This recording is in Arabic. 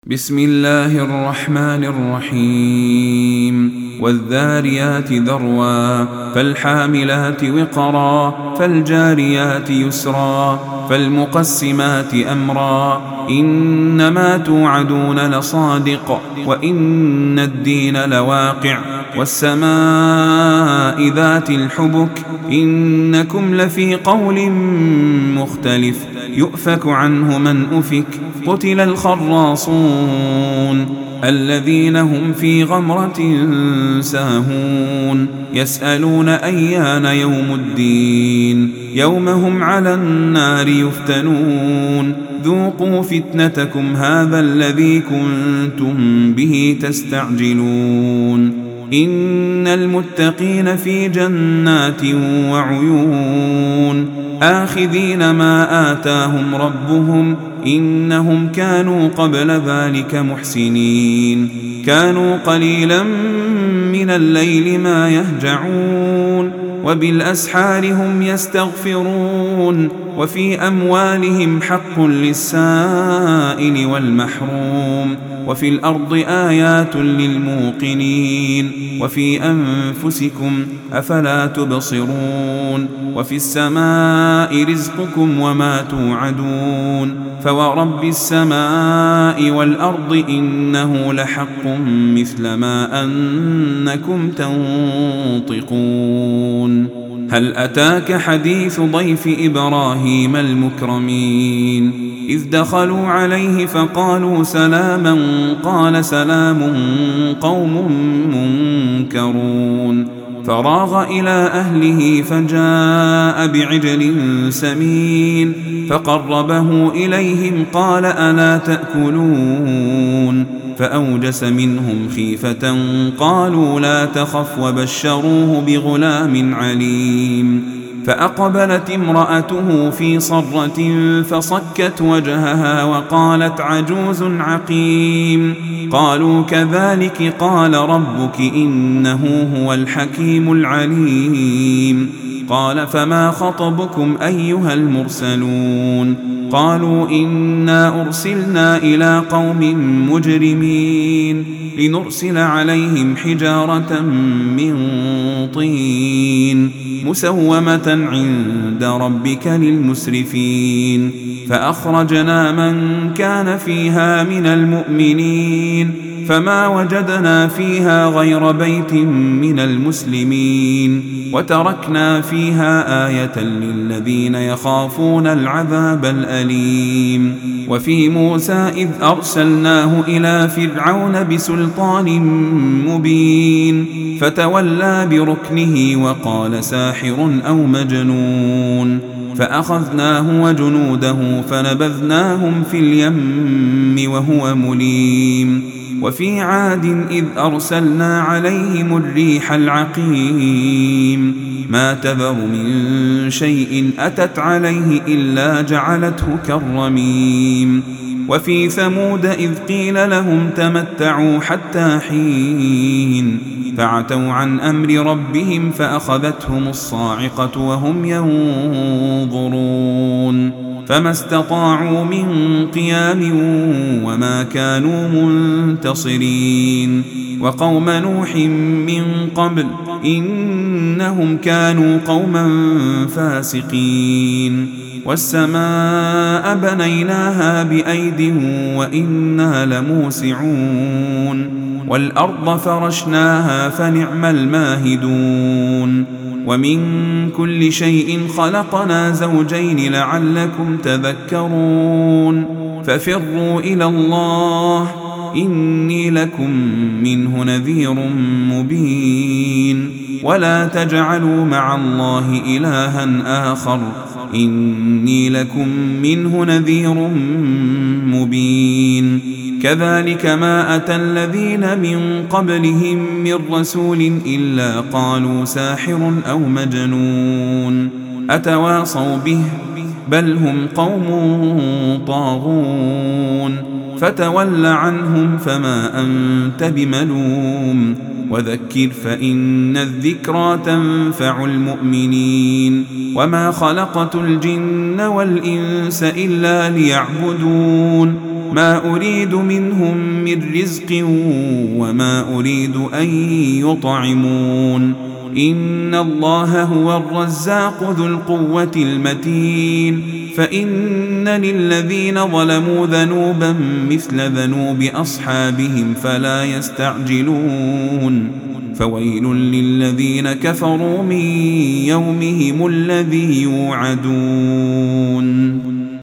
بسم الله الرحمن الرحيم والذاريات ذروا فالحاملات وقرا فالجاريات يسرا فالمقسمات أمرا إنما توعدون لصادق وإن الدين لواقع والسماء ذات الحبك إنكم لفي قول مختلف يؤفك عنه من أفك قتل الخراصون الذين هم في غمرة ساهون يسألون أيان يوم الدين يوم هم على النار يفتنون ذوقوا فتنتكم هذا الذي كنتم به تستعجلون إن المتقين في جنات وعيون آخذين ما آتاهم ربهم إنهم كانوا قبل ذلك محسنين كانوا قليلا من الليل ما يهجعون وبالأسحار هم يستغفرون وفي أموالهم حق للسائل والمحروم وفي الأرض آيات للموقنين وفي أنفسكم أفلا تبصرون وفي السماء رزقكم وما توعدون فورب السماء والأرض إنه لحق مثل ما أنكم تنطقون هل أتاك حديث ضيف إبراهيم المكرمين إذ دخلوا عليه فقالوا سلاما قال سلام قوم منكرون فراغ إلى أهله فجاء بعجل سمين فقربه إليهم قال ألا تأكلون فأوجس منهم خيفة قالوا لا تخف وبشروه بغلام عليم فأقبلت امرأته في صرة فصكت وجهها وقالت عجوز عقيم قالوا كذلك قال ربك إنه هو الحكيم العليم قال فما خطبكم أيها المرسلون قالوا إنا أرسلنا إلى قوم مجرمين لنرسل عليهم حجارة من طين مسومة عند ربك للمسرفين فأخرجنا من كان فيها من المؤمنين فما وجدنا فيها غير بيت من المسلمين وتركنا فيها آية للذين يخافون العذاب الأليم وفي موسى إذ أرسلناه إلى فرعون بسلطان مبين فتولى بركنه وقال ساحر أو مجنون فأخذناه وجنوده فنبذناهم في اليم وهو مليم وفي عاد إذ أرسلنا عليهم الريح العقيم ما تذر من شيء أتت عليه إلا جعلته كالرميم وفي ثمود إذ قيل لهم تمتعوا حتى حين فعتوا عن أمر ربهم فأخذتهم الصاعقة وهم ينظرون فما استطاعوا من قيام وما كانوا منتصرين وقوم نوح من قبل إنهم كانوا قوما فاسقين والسماء بنيناها بأيد وإنا لموسعون والأرض فرشناها فنعم الماهدون ومن كل شيء خلقنا زوجين لعلكم تذكرون ففروا إلى الله إني لكم منه نذير مبين ولا تجعلوا مع الله إلها آخر إني لكم منه نذير مبين كذلك ما أتى الذين من قبلهم من رسول إلا قالوا ساحر أو مجنون أتواصوا به بل هم قوم طاغون فتول عنهم فما أنت بملوم وذكر فإن الذكرى تنفع المؤمنين وما خلقت الجن والإنس إلا ليعبدون ما أريد منهم من رزق وما أريد أن يطعمون إن الله هو الرزاق ذو القوة المتين فإن للذين ظلموا ذنوبا مثل ذنوب أصحابهم فلا يستعجلون فويل للذين كفروا من يومهم الذي يوعدون